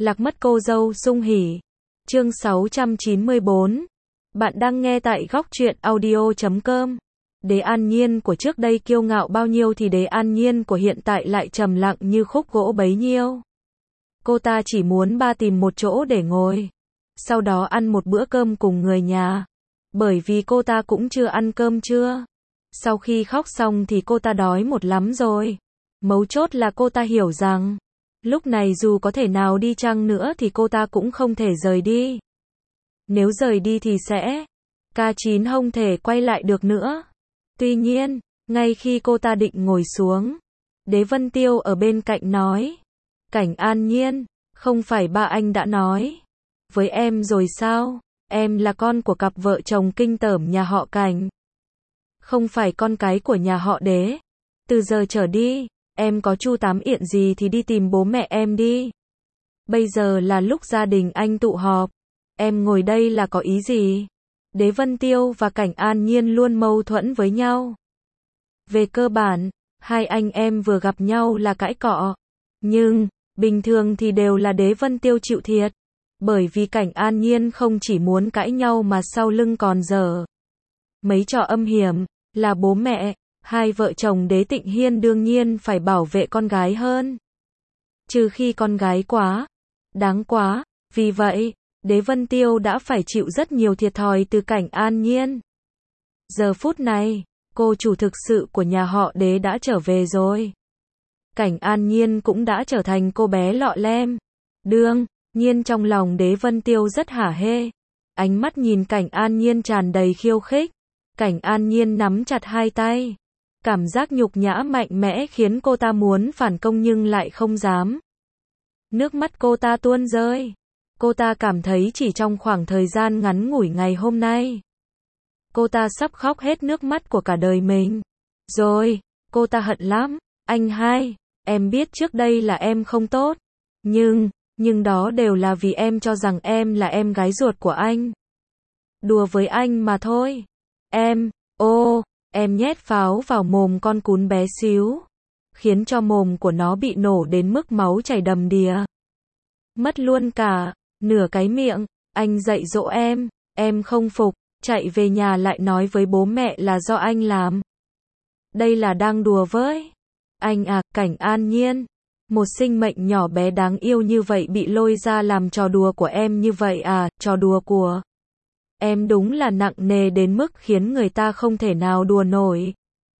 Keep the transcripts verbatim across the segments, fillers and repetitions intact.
Lạc mất cô dâu sung hỉ. Chương sáu trăm chín mươi bốn. Bạn đang nghe tại góc truyện audio chấm com. Đế An Nhiên của trước đây kiêu ngạo bao nhiêu thì Đế An Nhiên của hiện tại lại trầm lặng như khúc gỗ bấy nhiêu. Cô ta chỉ muốn ba tìm một chỗ để ngồi, sau đó ăn một bữa cơm cùng người nhà. Bởi vì cô ta cũng chưa ăn cơm trưa. Sau khi khóc xong thì cô ta đói một lắm rồi. Mấu chốt là cô ta hiểu rằng, lúc này dù có thể nào đi chăng nữa thì cô ta cũng không thể rời đi. Nếu rời đi thì sẽ, ca chín không thể quay lại được nữa. Tuy nhiên, ngay khi cô ta định ngồi xuống, Đế Vân Tiêu ở bên cạnh nói, Cảnh An Nhiên, không phải ba anh đã nói với em rồi sao, em là con của cặp vợ chồng kinh tởm nhà họ Cảnh, không phải con cái của nhà họ Đế. Từ giờ trở đi, em có chu tám yện gì thì đi tìm bố mẹ em đi. Bây giờ là lúc gia đình anh tụ họp, em ngồi đây là có ý gì? Đế Vân Tiêu và Cảnh An Nhiên luôn mâu thuẫn với nhau. Về cơ bản, hai anh em vừa gặp nhau là cãi cọ. Nhưng, bình thường thì đều là Đế Vân Tiêu chịu thiệt. Bởi vì Cảnh An Nhiên không chỉ muốn cãi nhau mà sau lưng còn dở mấy trò âm hiểm, là bố mẹ, hai vợ chồng Đế Tịnh Hiên đương nhiên phải bảo vệ con gái hơn. Trừ khi con gái quá đáng quá, vì vậy, Đế Vân Tiêu đã phải chịu rất nhiều thiệt thòi từ Cảnh An Nhiên. Giờ phút này, cô chủ thực sự của nhà họ Đế đã trở về rồi. Cảnh An Nhiên cũng đã trở thành cô bé lọ lem. Đương nhiên trong lòng Đế Vân Tiêu rất hả hê. Ánh mắt nhìn Cảnh An Nhiên tràn đầy khiêu khích. Cảnh An Nhiên nắm chặt hai tay. Cảm giác nhục nhã mạnh mẽ khiến cô ta muốn phản công nhưng lại không dám. Nước mắt cô ta tuôn rơi. Cô ta cảm thấy chỉ trong khoảng thời gian ngắn ngủi ngày hôm nay, cô ta sắp khóc hết nước mắt của cả đời mình. Rồi, cô ta hận lắm. Anh hai, em biết trước đây là em không tốt. Nhưng, nhưng đó đều là vì em cho rằng em là em gái ruột của anh. Đùa với anh mà thôi. Em, ô, em nhét pháo vào mồm con cún bé xíu, khiến cho mồm của nó bị nổ đến mức máu chảy đầm đìa. Mất luôn cả nửa cái miệng. Anh dạy dỗ em, em không phục, chạy về nhà lại nói với bố mẹ là do anh làm. Đây là đang đùa với anh à? Cảnh An Nhiên, một sinh mệnh nhỏ bé đáng yêu như vậy bị lôi ra làm trò đùa của em như vậy à? Trò đùa của em đúng là nặng nề đến mức khiến người ta không thể nào đùa nổi.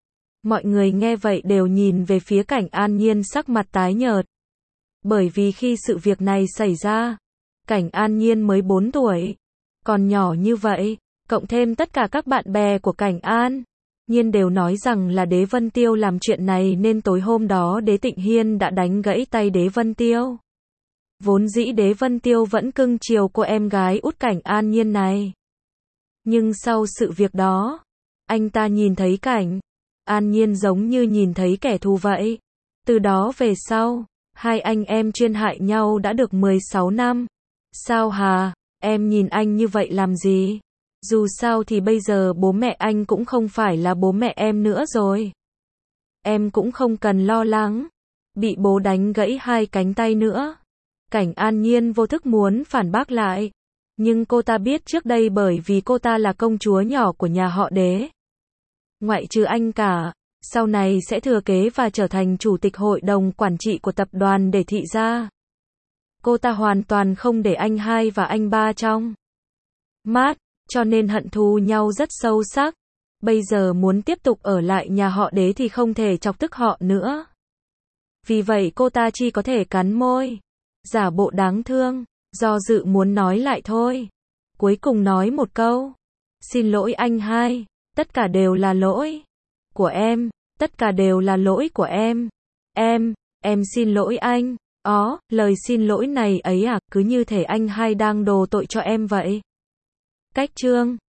Mọi người nghe vậy đều nhìn về phía Cảnh An Nhiên sắc mặt tái nhợt. Bởi vì khi sự việc này xảy ra, Cảnh An Nhiên mới bốn tuổi, còn nhỏ như vậy, cộng thêm tất cả các bạn bè của Cảnh An Nhiên đều nói rằng là Đế Vân Tiêu làm chuyện này nên tối hôm đó Đế Tịnh Hiên đã đánh gãy tay Đế Vân Tiêu. Vốn dĩ Đế Vân Tiêu vẫn cưng chiều cô em gái út Cảnh An Nhiên này. Nhưng sau sự việc đó, anh ta nhìn thấy Cảnh An Nhiên giống như nhìn thấy kẻ thù vậy. Từ đó về sau, hai anh em chuyên hại nhau đã được mười sáu năm. Sao hà, em nhìn anh như vậy làm gì? Dù sao thì bây giờ bố mẹ anh cũng không phải là bố mẹ em nữa rồi. Em cũng không cần lo lắng bị bố đánh gãy hai cánh tay nữa. Cảnh An Nhiên vô thức muốn phản bác lại. Nhưng cô ta biết trước đây bởi vì cô ta là công chúa nhỏ của nhà họ Đế, ngoại trừ anh cả, sau này sẽ thừa kế và trở thành chủ tịch hội đồng quản trị của tập đoàn Đế Thị gia. Cô ta hoàn toàn không để anh hai và anh ba trong mắt, cho nên hận thù nhau rất sâu sắc. Bây giờ muốn tiếp tục ở lại nhà họ Đế thì không thể chọc tức họ nữa. Vì vậy cô ta chỉ có thể cắn môi, giả bộ đáng thương, do dự muốn nói lại thôi. Cuối cùng nói một câu, xin lỗi anh hai, tất cả đều là lỗi của em, tất cả đều là lỗi của em. Em, em xin lỗi anh. Ó, lời xin lỗi này ấy à, cứ như thể anh hai đang đổ tội cho em vậy. Cách chương